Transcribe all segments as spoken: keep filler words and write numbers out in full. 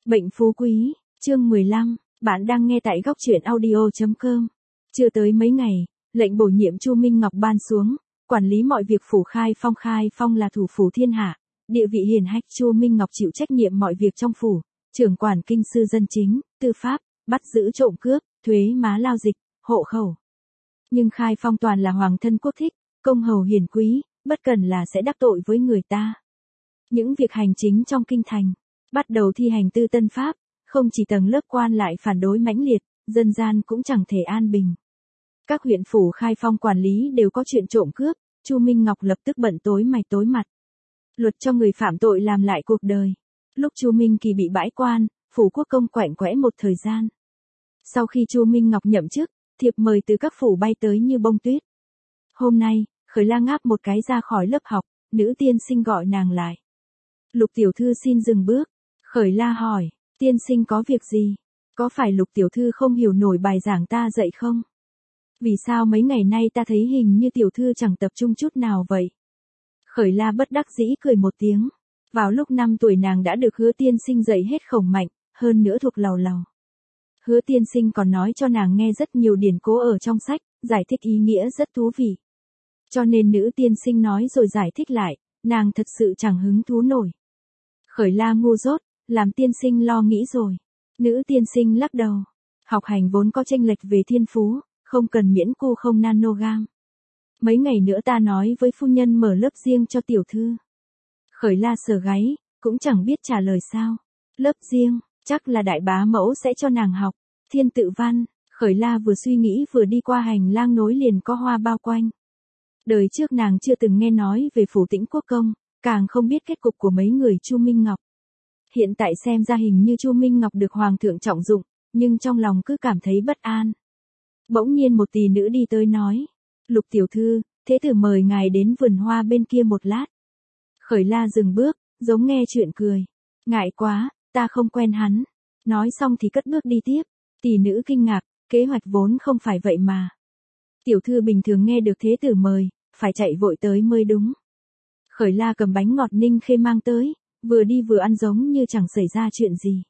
Bệnh phú quý, chương mười lăm, bạn đang nghe tại góc truyện audio chấm com. Chưa tới mấy ngày, lệnh bổ nhiệm Chu Minh Ngọc ban xuống, quản lý mọi việc phủ Khai Phong. Khai Phong là thủ phủ thiên hạ, địa vị hiển hách. Chu Minh Ngọc chịu trách nhiệm mọi việc trong phủ, trưởng quản kinh sư dân chính, tư pháp, bắt giữ trộm cướp, thuế má lao dịch, hộ khẩu. Nhưng Khai Phong toàn là hoàng thân quốc thích, công hầu hiền quý, bất cần là sẽ đắc tội với người ta. Những việc hành chính trong kinh thành, bắt đầu thi hành tư tân pháp, không chỉ tầng lớp quan lại phản đối mãnh liệt, dân gian cũng chẳng thể an bình. Các huyện phủ Khai Phong quản lý đều có chuyện trộm cướp, Chu Minh Ngọc lập tức bận tối mày tối mặt. Luật cho người phạm tội làm lại cuộc đời. Lúc Chu Minh Kỳ bị bãi quan, phủ quốc công quạnh quẽ một thời gian. Sau khi Chu Minh Ngọc nhậm chức, thiệp mời từ các phủ bay tới như bông tuyết. Hôm nay, Khởi La ngáp một cái ra khỏi lớp học, nữ tiên sinh gọi nàng lại. Lục tiểu thư xin dừng bước. Khởi La hỏi, tiên sinh có việc gì? Có phải Lục tiểu thư không hiểu nổi bài giảng ta dạy không? Vì sao mấy ngày nay ta thấy hình như tiểu thư chẳng tập trung chút nào vậy? Khởi La bất đắc dĩ cười một tiếng. Vào lúc năm tuổi nàng đã được Hứa tiên sinh dạy hết khổng mạnh, hơn nữa thuộc lầu lầu. Hứa tiên sinh còn nói cho nàng nghe rất nhiều điển cố ở trong sách, giải thích ý nghĩa rất thú vị. Cho nên nữ tiên sinh nói rồi giải thích lại, nàng thật sự chẳng hứng thú nổi. Khởi La ngu dốt, làm tiên sinh lo nghĩ rồi. Nữ tiên sinh lắc đầu. Học hành vốn có chênh lệch về thiên phú, không cần miễn cu không nanogam. Mấy ngày nữa ta nói với phu nhân mở lớp riêng cho tiểu thư. Khởi La sờ gáy, cũng chẳng biết trả lời sao. Lớp riêng, chắc là đại bá mẫu sẽ cho nàng học. Thiên tự văn, Khởi La vừa suy nghĩ vừa đi qua hành lang nối liền có hoa bao quanh. Đời trước nàng chưa từng nghe nói về phủ Tĩnh Quốc công, càng không biết kết cục của mấy người Chu Minh Ngọc. Hiện tại xem ra hình như Chu Minh Ngọc được hoàng thượng trọng dụng, nhưng trong lòng cứ cảm thấy bất an. Bỗng nhiên một tỷ nữ đi tới nói, Lục tiểu thư, thế tử mời ngài đến vườn hoa bên kia một lát. Khởi La dừng bước, giống nghe chuyện cười. Ngại quá, ta không quen hắn. Nói xong thì cất bước đi tiếp. Tỷ nữ kinh ngạc, kế hoạch vốn không phải vậy mà. Tiểu thư bình thường nghe được thế tử mời, phải chạy vội tới mới đúng. Khởi La cầm bánh ngọt Ninh Khê mang tới, vừa đi vừa ăn giống như chẳng xảy ra chuyện gì.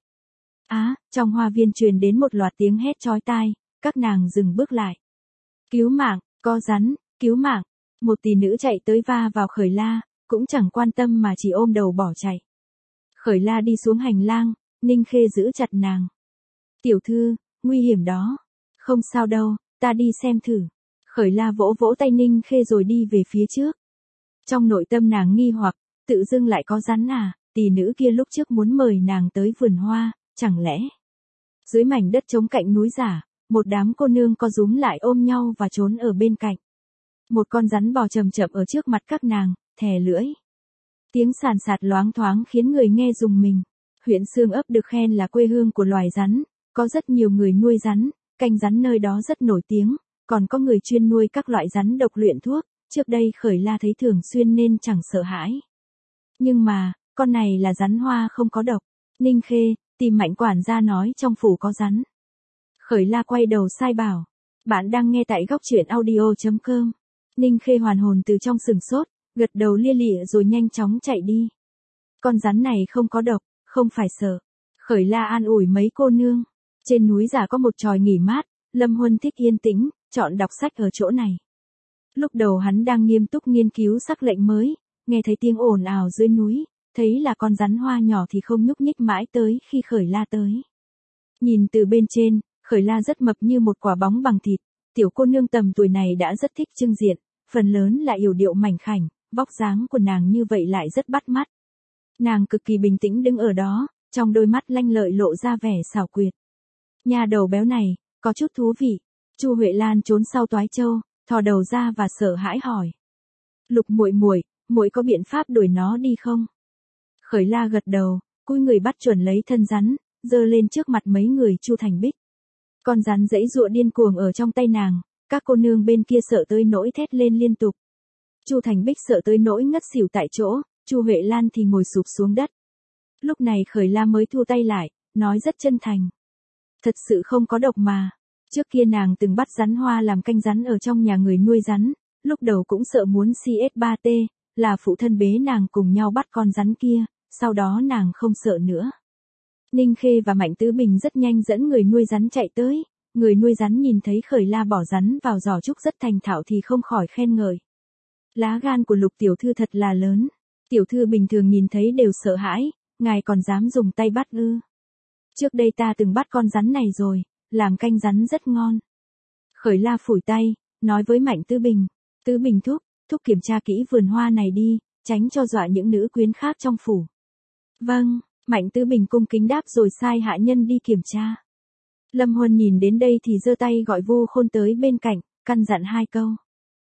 Á, trong hoa viên truyền đến một loạt tiếng hét chói tai, các nàng dừng bước lại. Cứu mạng, co rắn, cứu mạng. Một tỷ nữ chạy tới va vào Khởi La, cũng chẳng quan tâm mà chỉ ôm đầu bỏ chạy. Khởi La đi xuống hành lang, Ninh Khê giữ chặt nàng. Tiểu thư, nguy hiểm đó. Không sao đâu, ta đi xem thử. Khởi La vỗ vỗ tay Ninh Khê rồi đi về phía trước. Trong nội tâm nàng nghi hoặc, tự dưng lại có rắn à, tỷ nữ kia lúc trước muốn mời nàng tới vườn hoa, chẳng lẽ. Dưới mảnh đất trống cạnh núi giả, một đám cô nương co rúm lại ôm nhau và trốn ở bên cạnh. Một con rắn bò chậm chậm ở trước mặt các nàng, thè lưỡi. Tiếng sàn sạt loáng thoáng khiến người nghe rùng mình. Huyện Xương Ấp được khen là quê hương của loài rắn, có rất nhiều người nuôi rắn, canh rắn nơi đó rất nổi tiếng, còn có người chuyên nuôi các loại rắn độc luyện thuốc, trước đây Khởi La thấy thường xuyên nên chẳng sợ hãi. Nhưng mà, con này là rắn hoa không có độc. Ninh Khê, tìm Mạnh quản gia nói trong phủ có rắn. Khởi La quay đầu sai bảo, bạn đang nghe tại góc truyện audio chấm com. Ninh Khê hoàn hồn từ trong sừng sốt, gật đầu lia lịa rồi nhanh chóng chạy đi. Con rắn này không có độc, không phải sợ. Khởi La an ủi mấy cô nương. Trên núi giả có một tròi nghỉ mát, Lâm Huân thích yên tĩnh, chọn đọc sách ở chỗ này. Lúc đầu hắn đang nghiêm túc nghiên cứu sắc lệnh mới, nghe thấy tiếng ồn ào dưới núi, thấy là con rắn hoa nhỏ thì không nhúc nhích mãi tới khi Khởi La tới. Nhìn từ bên trên, Khởi La rất mập như một quả bóng bằng thịt, tiểu cô nương tầm tuổi này đã rất thích trưng diện, phần lớn là yểu điệu mảnh khảnh, vóc dáng của nàng như vậy lại rất bắt mắt. Nàng cực kỳ bình tĩnh đứng ở đó, trong đôi mắt lanh lợi lộ ra vẻ xảo quyệt. Nhà đầu béo này, có chút thú vị. Chu Huệ Lan trốn sau toái châu, thò đầu ra và sợ hãi hỏi. Lục muội muội, muội có biện pháp đuổi nó đi không? Khởi La gật đầu, cúi người bắt chuẩn lấy thân rắn, giơ lên trước mặt mấy người Chu Thành Bích. Con rắn giãy giụa điên cuồng ở trong tay nàng, các cô nương bên kia sợ tới nỗi thét lên liên tục. Chu Thành Bích sợ tới nỗi ngất xỉu tại chỗ, Chu Huệ Lan thì ngồi sụp xuống đất. Lúc này Khởi La mới thu tay lại, nói rất chân thành. Thật sự không có độc mà. Trước kia nàng từng bắt rắn hoa làm canh rắn ở trong nhà người nuôi rắn, lúc đầu cũng sợ muốn xê ét ba tê, là phụ thân bế nàng cùng nhau bắt con rắn kia, sau đó nàng không sợ nữa. Ninh Khê và Mạnh Tứ Bình rất nhanh dẫn người nuôi rắn chạy tới, người nuôi rắn nhìn thấy Khởi La bỏ rắn vào giỏ trúc rất thành thạo thì không khỏi khen ngợi. Lá gan của Lục tiểu thư thật là lớn, tiểu thư bình thường nhìn thấy đều sợ hãi, ngài còn dám dùng tay bắt ư? Trước đây ta từng bắt con rắn này rồi, làm canh rắn rất ngon. Khởi La phủi tay, nói với Mạnh Tứ Bình, Tứ Bình thúc, thúc kiểm tra kỹ vườn hoa này đi, tránh cho dọa những nữ quyến khác trong phủ. Vâng, Mạnh Tứ Bình cung kính đáp rồi sai hạ nhân đi kiểm tra. Lâm Huân nhìn đến đây thì giơ tay gọi Vu Khôn tới bên cạnh, căn dặn hai câu.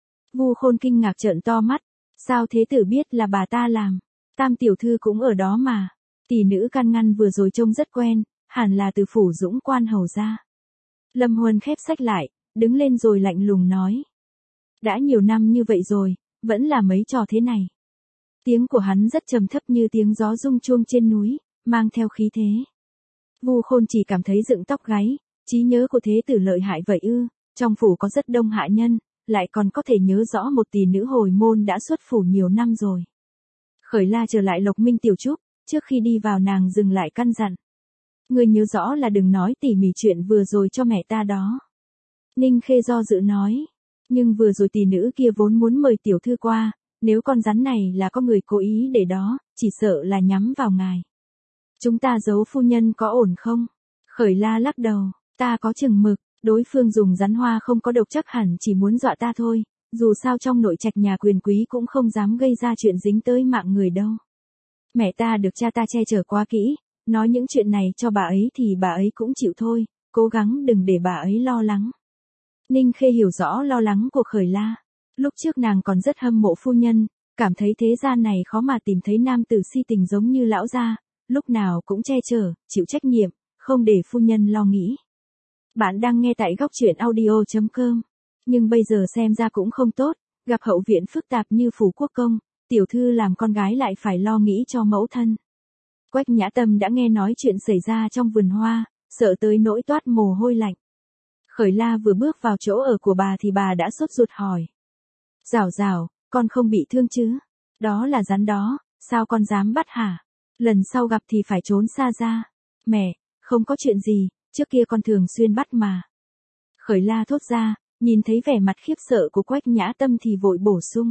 Vu Khôn kinh ngạc trợn to mắt, sao thế tử biết là bà ta làm? Tam tiểu thư cũng ở đó mà. Tỷ nữ can ngăn vừa rồi trông rất quen, hẳn là từ phủ Dũng quan hầu ra. Lâm Huân khép sách lại, đứng lên rồi lạnh lùng nói. Đã nhiều năm như vậy rồi, vẫn là mấy trò thế này. Tiếng của hắn rất trầm thấp như tiếng gió rung chuông trên núi, mang theo khí thế. Vu Khôn chỉ cảm thấy dựng tóc gáy, trí nhớ của thế tử lợi hại vậy ư? Trong phủ có rất đông hạ nhân, lại còn có thể nhớ rõ một tỷ nữ hồi môn đã xuất phủ nhiều năm rồi. Khởi La trở lại Lộc Minh tiểu trúc, trước khi đi vào nàng dừng lại căn dặn. Ngươi nhớ rõ là đừng nói tỉ mỉ chuyện vừa rồi cho mẹ ta đó. Ninh Khê do dự nói, nhưng vừa rồi tỷ nữ kia vốn muốn mời tiểu thư qua, nếu con rắn này là có người cố ý để đó, chỉ sợ là nhắm vào ngài. Chúng ta giấu phu nhân có ổn không? Khởi La lắc đầu, ta có chừng mực, đối phương dùng rắn hoa không có độc chắc hẳn chỉ muốn dọa ta thôi, dù sao trong nội trạch nhà quyền quý cũng không dám gây ra chuyện dính tới mạng người đâu. Mẹ ta được cha ta che chở quá kỹ, nói những chuyện này cho bà ấy thì bà ấy cũng chịu thôi, cố gắng đừng để bà ấy lo lắng. Ninh Khê hiểu rõ lo lắng của Khởi La. Lúc trước nàng còn rất hâm mộ phu nhân, cảm thấy thế gian này khó mà tìm thấy nam tử si tình giống như lão gia, lúc nào cũng che chở, chịu trách nhiệm, không để phu nhân lo nghĩ. Bạn đang nghe tại góc truyện audio chấm com. Nhưng bây giờ xem ra cũng không tốt, gặp hậu viện phức tạp như phủ quốc công, tiểu thư làm con gái lại phải lo nghĩ cho mẫu thân. Quách Nhã Tâm đã nghe nói chuyện xảy ra trong vườn hoa, sợ tới nỗi toát mồ hôi lạnh. Khởi La vừa bước vào chỗ ở của bà thì bà đã sốt ruột hỏi. Rảo rảo, con không bị thương chứ? Đó là rắn đó, sao con dám bắt hả? Lần sau gặp thì phải trốn xa ra. Mẹ, không có chuyện gì, trước kia con thường xuyên bắt mà. Khởi La thốt ra, nhìn thấy vẻ mặt khiếp sợ của Quách Nhã Tâm thì vội bổ sung.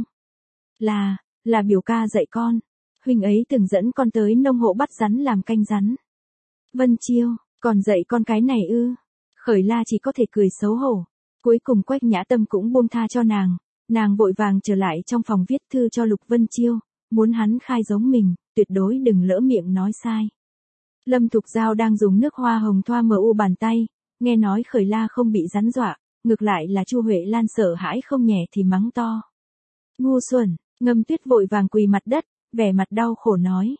Là, là biểu ca dạy con. Huynh ấy từng dẫn con tới nông hộ bắt rắn làm canh rắn. Vân Chiêu, còn dạy con cái này ư? Khởi La chỉ có thể cười xấu hổ. Cuối cùng Quách Nhã Tâm cũng buông tha cho nàng. Nàng vội vàng trở lại trong phòng viết thư cho Lục Vân Chiêu, muốn hắn khai giống mình, tuyệt đối đừng lỡ miệng nói sai. Lâm Thục Giao đang dùng nước hoa hồng thoa mờ u bàn tay, nghe nói Khởi La không bị rắn dọa, ngược lại là Chu Huệ Lan sợ hãi không nhẹ thì mắng to. Ngu xuẩn, Ngâm Tuyết vội vàng quỳ mặt đất, vẻ mặt đau khổ nói.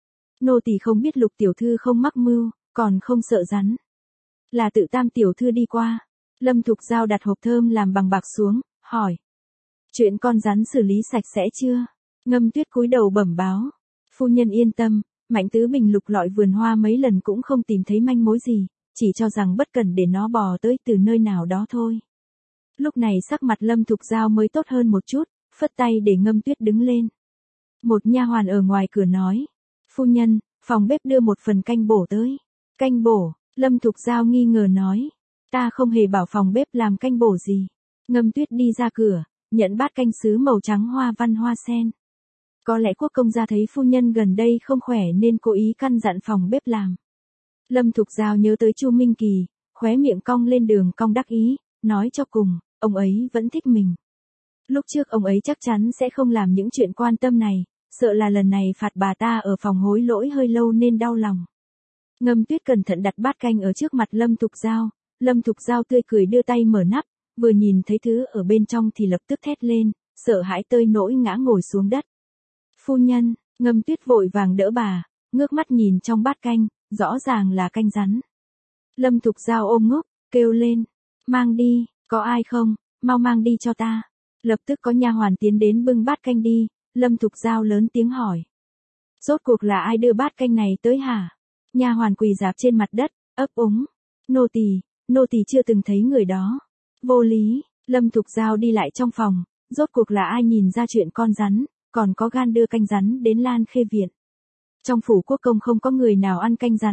Nô tỳ không biết Lục tiểu thư không mắc mưu, còn không sợ rắn. Là tự Tam tiểu thư đi qua. Lâm Thục Giao đặt hộp thơm làm bằng bạc xuống, hỏi. Chuyện con rắn xử lý sạch sẽ chưa? Ngâm Tuyết cúi đầu bẩm báo. Phu nhân yên tâm, Mạnh Tứ Bình lục lọi vườn hoa mấy lần cũng không tìm thấy manh mối gì, chỉ cho rằng bất cần để nó bò tới từ nơi nào đó thôi. Lúc này sắc mặt Lâm Thục Giao mới tốt hơn một chút, phất tay để Ngâm Tuyết đứng lên. Một nha hoàn ở ngoài cửa nói. Phu nhân, phòng bếp đưa một phần canh bổ tới. Canh bổ, Lâm Thục Giao nghi ngờ nói. Ta không hề bảo phòng bếp làm canh bổ gì. Ngâm Tuyết đi ra cửa, nhận bát canh sứ màu trắng hoa văn hoa sen. Có lẽ quốc công gia thấy phu nhân gần đây không khỏe nên cố ý căn dặn phòng bếp làm. Lâm Thục Giao nhớ tới Chu Minh Kỳ, khóe miệng cong lên đường cong đắc ý, nói cho cùng, ông ấy vẫn thích mình. Lúc trước ông ấy chắc chắn sẽ không làm những chuyện quan tâm này, sợ là lần này phạt bà ta ở phòng hối lỗi hơi lâu nên đau lòng. Ngâm Tuyết cẩn thận đặt bát canh ở trước mặt Lâm Thục Giao, Lâm Thục Giao tươi cười đưa tay mở nắp, vừa nhìn thấy thứ ở bên trong thì lập tức thét lên, sợ hãi tơi nỗi ngã ngồi xuống đất. Phu nhân, Ngâm Tuyết vội vàng đỡ bà, ngước mắt nhìn trong bát canh, rõ ràng là canh rắn. Lâm Thục Giao ôm ngốc, kêu lên, mang đi, có ai không, mau mang đi cho ta. Lập tức có nha hoàn tiến đến bưng bát canh đi, Lâm Thục Giao lớn tiếng hỏi. Rốt cuộc là ai đưa bát canh này tới hả? Nha hoàn quỳ rạp trên mặt đất, ấp úng. Nô tỳ, nô tỳ chưa từng thấy người đó. Vô lý, Lâm Thục Giao đi lại trong phòng, rốt cuộc là ai nhìn ra chuyện con rắn, còn có gan đưa canh rắn đến Lan Khê Viện. Trong phủ quốc công không có người nào ăn canh rắn,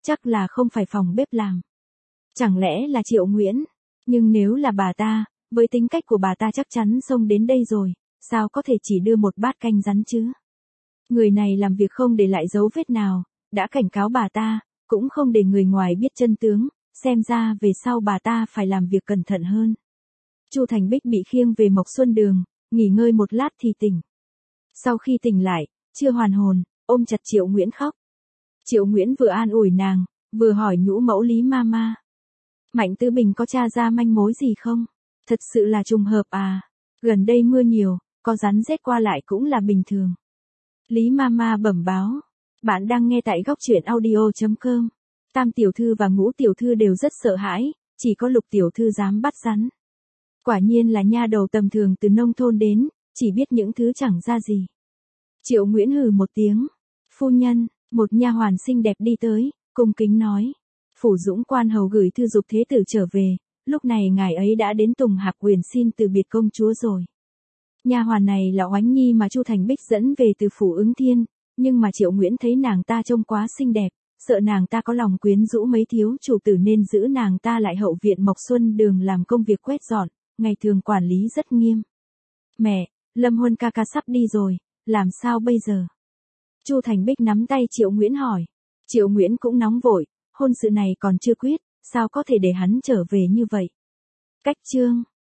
chắc là không phải phòng bếp làm. Chẳng lẽ là Triệu Nguyễn? Nhưng nếu là bà ta, với tính cách của bà ta chắc chắn xông đến đây rồi, sao có thể chỉ đưa một bát canh rắn chứ? Người này làm việc không để lại dấu vết nào, đã cảnh cáo bà ta, cũng không để người ngoài biết chân tướng, xem ra về sau bà ta phải làm việc cẩn thận hơn. Chu Thành Bích bị khiêng về Mộc Xuân Đường, nghỉ ngơi một lát thì tỉnh. Sau khi tỉnh lại, chưa hoàn hồn, ôm chặt Triệu Nguyễn khóc. Triệu Nguyễn vừa an ủi nàng, vừa hỏi nhũ mẫu Lý Mama. Mạnh Tứ Bình có tra ra manh mối gì không? Thật sự là trùng hợp à? Gần đây mưa nhiều, có rắn rết qua lại cũng là bình thường. Lý Mama bẩm báo. Bạn đang nghe tại góc truyện audio chấm com. Tam tiểu thư và Ngũ tiểu thư đều rất sợ hãi, chỉ có Lục tiểu thư dám bắt rắn. Quả nhiên là nha đầu tầm thường từ nông thôn đến, chỉ biết những thứ chẳng ra gì. Triệu Nguyễn hừ một tiếng. Phu nhân, một nha hoàn xinh đẹp đi tới, cung kính nói. Phủ Dũng quan hầu gửi thư dục thế tử trở về, lúc này ngài ấy đã đến Tùng Hạc Quyền xin từ biệt công chúa rồi. Nha hoàn này là Oánh Nhi mà Chu Thành Bích dẫn về từ phủ Ứng Thiên, nhưng mà Triệu Nguyễn thấy nàng ta trông quá xinh đẹp, sợ nàng ta có lòng quyến rũ mấy thiếu chủ tử nên giữ nàng ta lại hậu viện Mộc Xuân Đường làm công việc quét dọn, ngày thường quản lý rất nghiêm. Mẹ, Lâm Huân ca ca sắp đi rồi, làm sao bây giờ? Chu Thành Bích nắm tay Triệu Nguyễn hỏi. Triệu Nguyễn cũng nóng vội, hôn sự này còn chưa quyết, sao có thể để hắn trở về như vậy? Cách chương